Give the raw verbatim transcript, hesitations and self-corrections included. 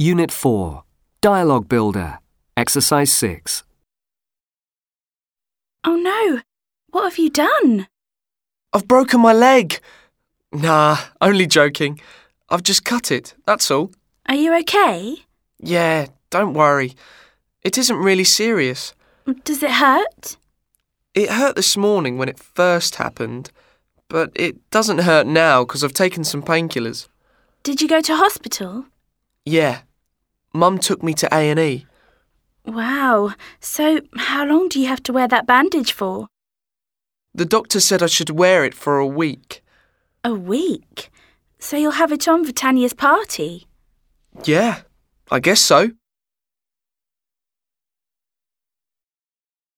Unit four, Dialogue Builder, Exercise six. Oh no! What have you done? I've broken my leg. Nah, only joking. I've just cut it, that's all. Are you okay? Yeah, don't worry. It isn't really serious. Does it hurt? It hurt this morning when it first happened, but it doesn't hurt now because I've taken some painkillers. Did you go to hospital? Yeah. Mum took me to A and E. Wow. So how long do you have to wear that bandage for? The doctor said I should wear it for a week. A week? So you'll have it on for Tanya's party? Yeah, I guess so.